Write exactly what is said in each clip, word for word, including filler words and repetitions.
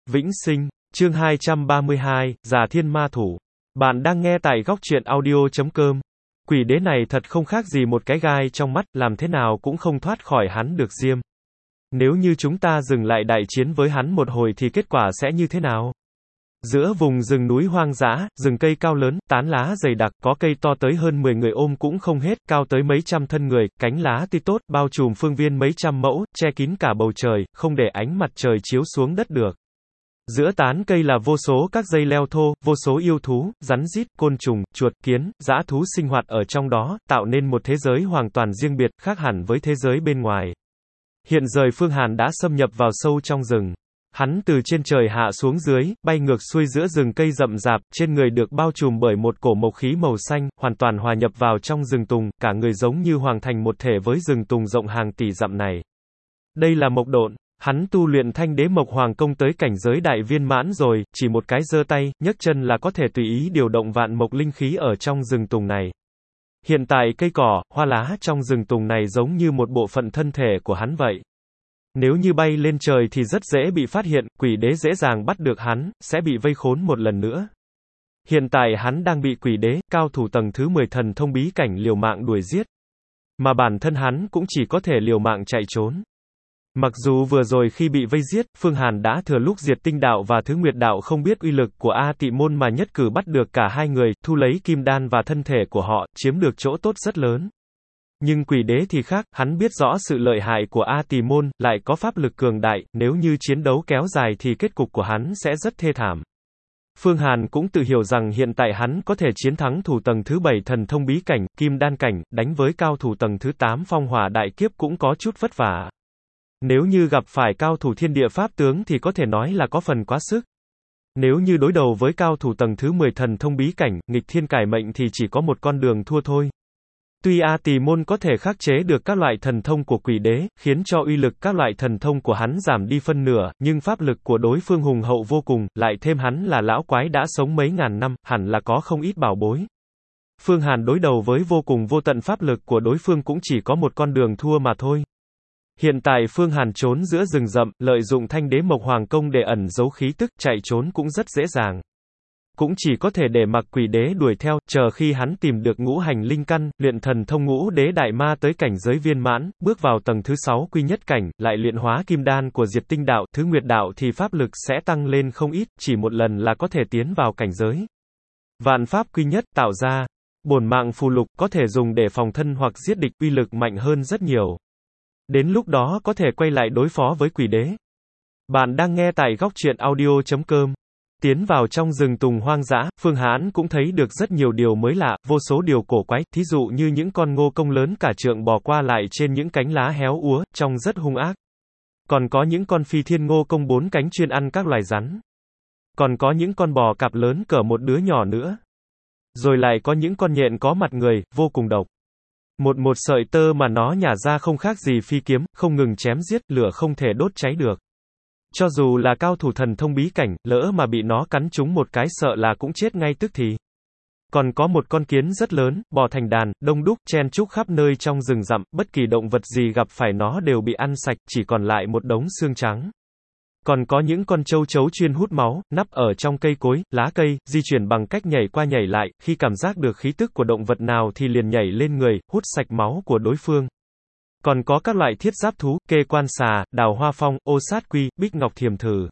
Vĩnh Sinh, chương hai trăm ba mươi hai, Già Thiên Ma Thủ. Bạn đang nghe tại góc truyện audio chấm com. Quỷ đế này thật không khác gì một cái gai trong mắt, làm thế nào cũng không thoát khỏi hắn được diêm. Nếu như chúng ta dừng lại đại chiến với hắn một hồi thì kết quả sẽ như thế nào? Giữa vùng rừng núi hoang dã, rừng cây cao lớn, tán lá dày đặc, có cây to tới hơn mười người ôm cũng không hết, cao tới mấy trăm thân người, cánh lá tươi tốt, bao trùm phương viên mấy trăm mẫu, che kín cả bầu trời, không để ánh mặt trời chiếu xuống đất được. Giữa tán cây là vô số các dây leo thô, vô số yêu thú, rắn rít, côn trùng, chuột, kiến, dã thú sinh hoạt ở trong đó, tạo nên một thế giới hoàn toàn riêng biệt, khác hẳn với thế giới bên ngoài. Hiện giờ Phương Hàn đã xâm nhập vào sâu trong rừng. Hắn từ trên trời hạ xuống dưới, bay ngược xuôi giữa rừng cây rậm rạp, trên người được bao trùm bởi một cổ mộc khí màu xanh, hoàn toàn hòa nhập vào trong rừng tùng, cả người giống như hoàng thành một thể với rừng tùng rộng hàng tỷ dặm này. Đây là mộc độn. Hắn tu luyện thanh đế mộc hoàng công tới cảnh giới đại viên mãn rồi, chỉ một cái giơ tay, nhấc chân là có thể tùy ý điều động vạn mộc linh khí ở trong rừng tùng này. Hiện tại cây cỏ, hoa lá trong rừng tùng này giống như một bộ phận thân thể của hắn vậy. Nếu như bay lên trời thì rất dễ bị phát hiện, quỷ đế dễ dàng bắt được hắn, sẽ bị vây khốn một lần nữa. Hiện tại hắn đang bị quỷ đế, cao thủ tầng thứ mười thần thông bí cảnh liều mạng đuổi giết. Mà bản thân hắn cũng chỉ có thể liều mạng chạy trốn. Mặc dù vừa rồi khi bị vây giết, Phương Hàn đã thừa lúc Diệt Tinh Đạo và Thứ Nguyệt Đạo không biết uy lực của A Tị Môn mà nhất cử bắt được cả hai người, thu lấy kim đan và thân thể của họ, chiếm được chỗ tốt rất lớn. Nhưng quỷ đế thì khác, hắn biết rõ sự lợi hại của A Tỳ Môn, lại có pháp lực cường đại, nếu như chiến đấu kéo dài thì kết cục của hắn sẽ rất thê thảm. Phương Hàn cũng tự hiểu rằng hiện tại hắn có thể chiến thắng thủ tầng thứ bảy thần thông bí cảnh, kim đan cảnh, đánh với cao thủ tầng thứ tám phong hỏa đại kiếp cũng có chút vất vả. Nếu như gặp phải cao thủ thiên địa pháp tướng thì có thể nói là có phần quá sức. Nếu như đối đầu với cao thủ tầng thứ mười thần thông bí cảnh, nghịch thiên cải mệnh thì chỉ có một con đường thua thôi. Tuy A Tỳ Môn có thể khắc chế được các loại thần thông của quỷ đế, khiến cho uy lực các loại thần thông của hắn giảm đi phân nửa, nhưng pháp lực của đối phương hùng hậu vô cùng, lại thêm hắn là lão quái đã sống mấy ngàn năm, hẳn là có không ít bảo bối. Phương Hàn đối đầu với vô cùng vô tận pháp lực của đối phương cũng chỉ có một con đường thua mà thôi. Hiện tại Phương Hàn trốn giữa rừng rậm, lợi dụng thanh đế mộc hoàng công để ẩn giấu khí tức, chạy trốn cũng rất dễ dàng. Cũng chỉ có thể để mặc quỷ đế đuổi theo, chờ khi hắn tìm được ngũ hành linh căn, luyện thần thông ngũ đế đại ma tới cảnh giới viên mãn, bước vào tầng thứ sáu quy nhất cảnh, lại luyện hóa kim đan của Diệt Tinh Đạo, Thứ Nguyệt Đạo thì pháp lực sẽ tăng lên không ít, chỉ một lần là có thể tiến vào cảnh giới vạn pháp quy nhất, tạo ra bổn mạng phù lục, có thể dùng để phòng thân hoặc giết địch, uy lực mạnh hơn rất nhiều. Đến lúc đó có thể quay lại đối phó với quỷ đế. Bạn đang nghe tại góc truyện audio chấm com. Tiến vào trong rừng tùng hoang dã, Phương Hàn cũng thấy được rất nhiều điều mới lạ, vô số điều cổ quái, thí dụ như những con ngô công lớn cả trượng bò qua lại trên những cánh lá héo úa, trông rất hung ác. Còn có những con phi thiên ngô công bốn cánh chuyên ăn các loài rắn. Còn có những con bò cạp lớn cỡ một đứa nhỏ nữa. Rồi lại có những con nhện có mặt người, vô cùng độc. Một một sợi tơ mà nó nhả ra không khác gì phi kiếm, không ngừng chém giết, lửa không thể đốt cháy được. Cho dù là cao thủ thần thông bí cảnh, lỡ mà bị nó cắn trúng một cái sợ là cũng chết ngay tức thì. Còn có một con kiến rất lớn, bò thành đàn, đông đúc, chen chúc khắp nơi trong rừng rậm, bất kỳ động vật gì gặp phải nó đều bị ăn sạch, chỉ còn lại một đống xương trắng. Còn có những con châu chấu chuyên hút máu, nắp ở trong cây cối, lá cây, di chuyển bằng cách nhảy qua nhảy lại, khi cảm giác được khí tức của động vật nào thì liền nhảy lên người, hút sạch máu của đối phương. Còn có các loại thiết giáp thú, kê quan xà, đào hoa phong, ô sát quy, bích ngọc thiềm thử.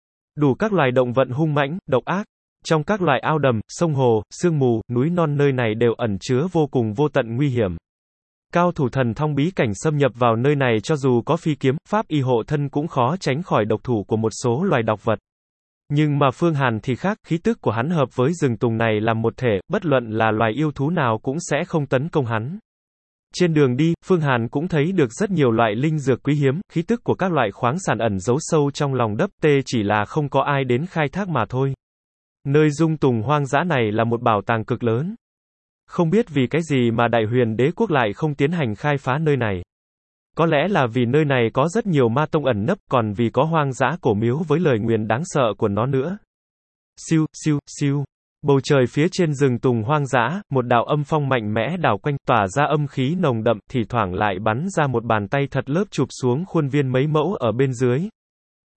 Đủ các loài động vật hung mãnh, độc ác. Trong các loài ao đầm, sông hồ, sương mù, núi non nơi này đều ẩn chứa vô cùng vô tận nguy hiểm. Cao thủ thần thông bí cảnh xâm nhập vào nơi này cho dù có phi kiếm, pháp y hộ thân cũng khó tránh khỏi độc thủ của một số loài độc vật. Nhưng mà Phương Hàn thì khác, khí tức của hắn hợp với rừng tùng này làm một thể, bất luận là loài yêu thú nào cũng sẽ không tấn công hắn. Trên đường đi, Phương Hàn cũng thấy được rất nhiều loại linh dược quý hiếm, khí tức của các loại khoáng sản ẩn giấu sâu trong lòng đất, tê chỉ là không có ai đến khai thác mà thôi. Nơi dung tùng hoang dã này là một bảo tàng cực lớn. Không biết vì cái gì mà Đại Huyền Đế quốc lại không tiến hành khai phá nơi này. Có lẽ là vì nơi này có rất nhiều ma tông ẩn nấp, còn vì có hoang dã cổ miếu với lời nguyền đáng sợ của nó nữa. Siêu, siêu, siêu. Bầu trời phía trên rừng tùng hoang dã, một đạo âm phong mạnh mẽ đảo quanh, tỏa ra âm khí nồng đậm, thì thoảng lại bắn ra một bàn tay thật lớp chụp xuống khuôn viên mấy mẫu ở bên dưới.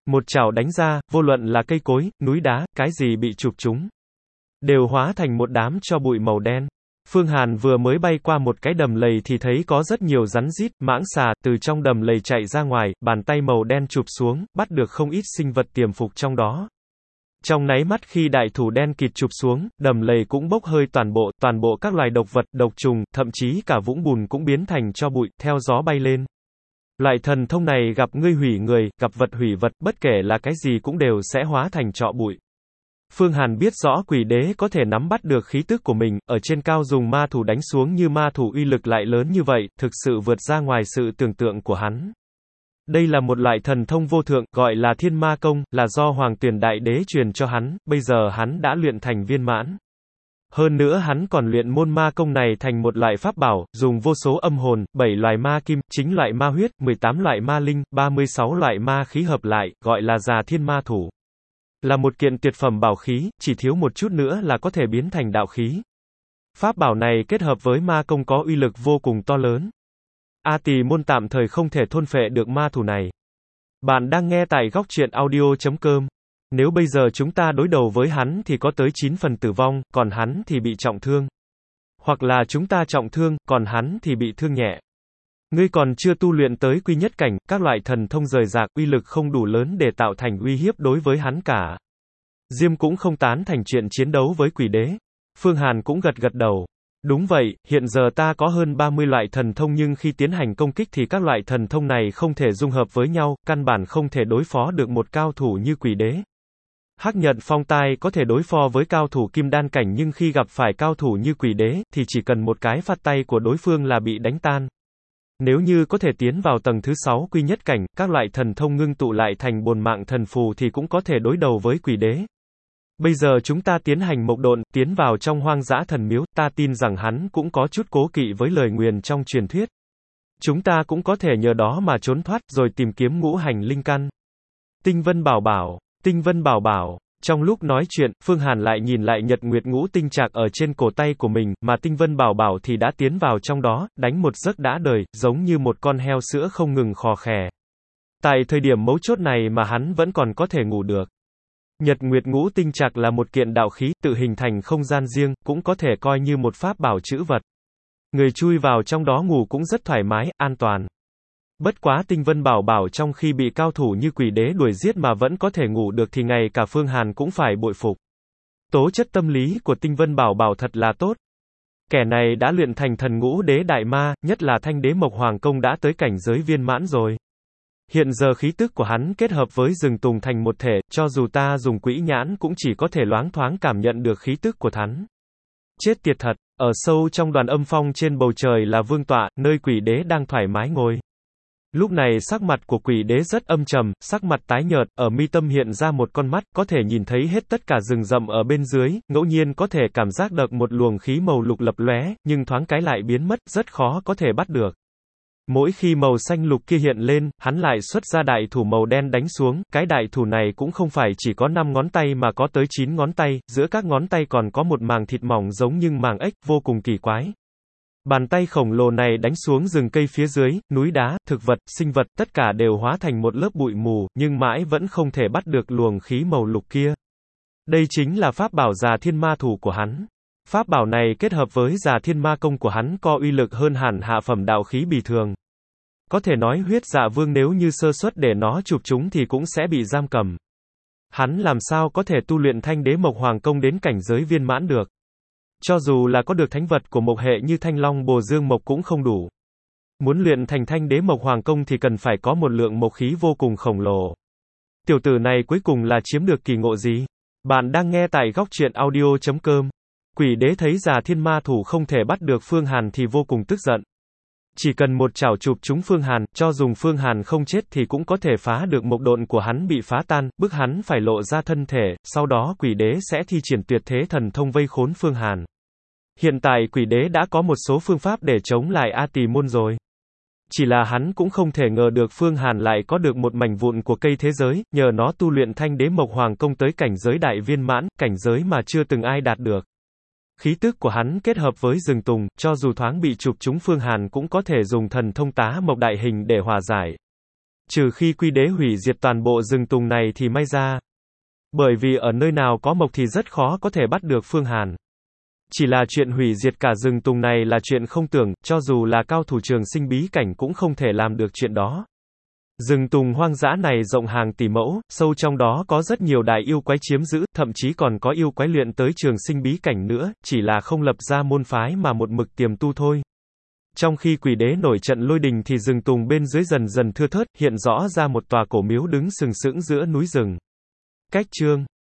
Một chảo đánh ra, vô luận là cây cối, núi đá, cái gì bị chụp chúng, đều hóa thành một đám tro bụi màu đen. Phương Hàn vừa mới bay qua một cái đầm lầy thì thấy có rất nhiều rắn rít, mãng xà, từ trong đầm lầy chạy ra ngoài, bàn tay màu đen chụp xuống, bắt được không ít sinh vật tiềm phục trong đó. Trong nháy mắt khi đại thủ đen kịt chụp xuống, đầm lầy cũng bốc hơi toàn bộ, toàn bộ các loài độc vật, độc trùng, thậm chí cả vũng bùn cũng biến thành tro bụi, theo gió bay lên. Loại thần thông này gặp ngươi hủy người, gặp vật hủy vật, bất kể là cái gì cũng đều sẽ hóa thành tro bụi. Phương Hàn biết rõ quỷ đế có thể nắm bắt được khí tức của mình, ở trên cao dùng ma thủ đánh xuống như ma thủ uy lực lại lớn như vậy, thực sự vượt ra ngoài sự tưởng tượng của hắn. Đây là một loại thần thông vô thượng, gọi là thiên ma công, là do Hoàng Tuyển Đại Đế truyền cho hắn, bây giờ hắn đã luyện thành viên mãn. Hơn nữa hắn còn luyện môn ma công này thành một loại pháp bảo, dùng vô số âm hồn, bảy loại ma kim, chín loại ma huyết, mười tám loại ma linh, ba mươi sáu loại ma khí hợp lại, gọi là Già Thiên Ma Thủ. Là một kiện tuyệt phẩm bảo khí, chỉ thiếu một chút nữa là có thể biến thành đạo khí. Pháp bảo này kết hợp với ma công có uy lực vô cùng to lớn. A Tỳ môn tạm thời không thể thôn phệ được ma thủ này. Bạn đang nghe tại góc truyện audio chấm com. Nếu bây giờ chúng ta đối đầu với hắn thì có tới chín phần tử vong, còn hắn thì bị trọng thương. Hoặc là chúng ta trọng thương, còn hắn thì bị thương nhẹ. Ngươi còn chưa tu luyện tới quy nhất cảnh, các loại thần thông rời rạc, uy lực không đủ lớn để tạo thành uy hiếp đối với hắn cả. Diêm cũng không tán thành chuyện chiến đấu với quỷ đế. Phương Hàn cũng gật gật đầu. Đúng vậy, hiện giờ ta có hơn ba mươi loại thần thông nhưng khi tiến hành công kích thì các loại thần thông này không thể dung hợp với nhau, căn bản không thể đối phó được một cao thủ như quỷ đế. Hắc Nhật Phong Tai có thể đối phó với cao thủ kim đan cảnh nhưng khi gặp phải cao thủ như quỷ đế, thì chỉ cần một cái phạt tay của đối phương là bị đánh tan. Nếu như có thể tiến vào tầng thứ sáu quy nhất cảnh, các loại thần thông ngưng tụ lại thành bồn mạng thần phù thì cũng có thể đối đầu với quỷ đế. Bây giờ chúng ta tiến hành mộc độn, tiến vào trong hoang dã thần miếu, ta tin rằng hắn cũng có chút cố kỵ với lời nguyền trong truyền thuyết. Chúng ta cũng có thể nhờ đó mà trốn thoát, rồi tìm kiếm ngũ hành linh căn. Tinh Vân Bảo Bảo, Tinh Vân Bảo Bảo. Trong lúc nói chuyện, Phương Hàn lại nhìn lại nhật nguyệt ngũ tinh trạc ở trên cổ tay của mình, mà Tinh Vân Bảo Bảo thì đã tiến vào trong đó, đánh một giấc đã đời, giống như một con heo sữa không ngừng khò khè. Tại thời điểm mấu chốt này mà hắn vẫn còn có thể ngủ được. Nhật nguyệt ngũ tinh trạc là một kiện đạo khí, tự hình thành không gian riêng, cũng có thể coi như một pháp bảo trữ vật. Người chui vào trong đó ngủ cũng rất thoải mái, an toàn. Bất quá Tinh Vân Bảo Bảo trong khi bị cao thủ như quỷ đế đuổi giết mà vẫn có thể ngủ được thì ngay cả Phương Hàn cũng phải bội phục. Tố chất tâm lý của Tinh Vân Bảo Bảo thật là tốt. Kẻ này đã luyện thành thần ngũ đế đại ma, nhất là thanh đế mộc hoàng công đã tới cảnh giới viên mãn rồi. Hiện giờ khí tức của hắn kết hợp với rừng tùng thành một thể, cho dù ta dùng quỹ nhãn cũng chỉ có thể loáng thoáng cảm nhận được khí tức của hắn. Chết tiệt thật, ở sâu trong đoàn âm phong trên bầu trời là vương tọa, nơi quỷ đế đang thoải mái ngồi. Lúc này sắc mặt của quỷ đế rất âm trầm, sắc mặt tái nhợt, ở mi tâm hiện ra một con mắt, có thể nhìn thấy hết tất cả rừng rậm ở bên dưới, ngẫu nhiên có thể cảm giác được một luồng khí màu lục lập lóe, nhưng thoáng cái lại biến mất, rất khó có thể bắt được. Mỗi khi màu xanh lục kia hiện lên, hắn lại xuất ra đại thủ màu đen đánh xuống, cái đại thủ này cũng không phải chỉ có năm ngón tay mà có tới chín ngón tay, giữa các ngón tay còn có một màng thịt mỏng giống như màng ếch, vô cùng kỳ quái. Bàn tay khổng lồ này đánh xuống rừng cây phía dưới, núi đá, thực vật, sinh vật, tất cả đều hóa thành một lớp bụi mù, nhưng mãi vẫn không thể bắt được luồng khí màu lục kia. Đây chính là pháp bảo Già Thiên Ma Thủ của hắn. Pháp bảo này kết hợp với Già Thiên Ma Công của hắn có uy lực hơn hẳn hạ phẩm đạo khí bì thường. Có thể nói huyết dạ vương nếu như sơ suất để nó chụp chúng thì cũng sẽ bị giam cầm. Hắn làm sao có thể tu luyện thanh đế mộc hoàng công đến cảnh giới viên mãn được. Cho dù là có được thánh vật của mộc hệ như thanh long bồ dương mộc cũng không đủ. Muốn luyện thành thanh đế mộc hoàng công thì cần phải có một lượng mộc khí vô cùng khổng lồ. Tiểu tử này cuối cùng là chiếm được kỳ ngộ gì? Bạn đang nghe tại góc truyện audio chấm com. Quỷ đế thấy Già Thiên Ma Thủ không thể bắt được Phương Hàn thì vô cùng tức giận. Chỉ cần một chảo chụp trúng Phương Hàn, cho dùng Phương Hàn không chết thì cũng có thể phá được mộc độn của hắn bị phá tan, bức hắn phải lộ ra thân thể, sau đó quỷ đế sẽ thi triển tuyệt thế thần thông vây khốn Phương Hàn. Hiện tại quỷ đế đã có một số phương pháp để chống lại A Tỳ môn rồi. Chỉ là hắn cũng không thể ngờ được Phương Hàn lại có được một mảnh vụn của cây thế giới, nhờ nó tu luyện thanh đế mộc hoàng công tới cảnh giới đại viên mãn, cảnh giới mà chưa từng ai đạt được. Khí tức của hắn kết hợp với rừng tùng, cho dù thoáng bị chụp trúng Phương Hàn cũng có thể dùng thần thông tá mộc đại hình để hòa giải. Trừ khi Quy Đế hủy diệt toàn bộ rừng tùng này thì may ra. Bởi vì ở nơi nào có mộc thì rất khó có thể bắt được Phương Hàn. Chỉ là chuyện hủy diệt cả rừng tùng này là chuyện không tưởng, cho dù là cao thủ trường sinh bí cảnh cũng không thể làm được chuyện đó. Rừng tùng hoang dã này rộng hàng tỷ mẫu, sâu trong đó có rất nhiều đại yêu quái chiếm giữ, thậm chí còn có yêu quái luyện tới trường sinh bí cảnh nữa, chỉ là không lập ra môn phái mà một mực tiềm tu thôi. Trong khi Quỷ Đế nổi trận lôi đình thì rừng tùng bên dưới dần dần thưa thớt, hiện rõ ra một tòa cổ miếu đứng sừng sững giữa núi rừng. Cách chương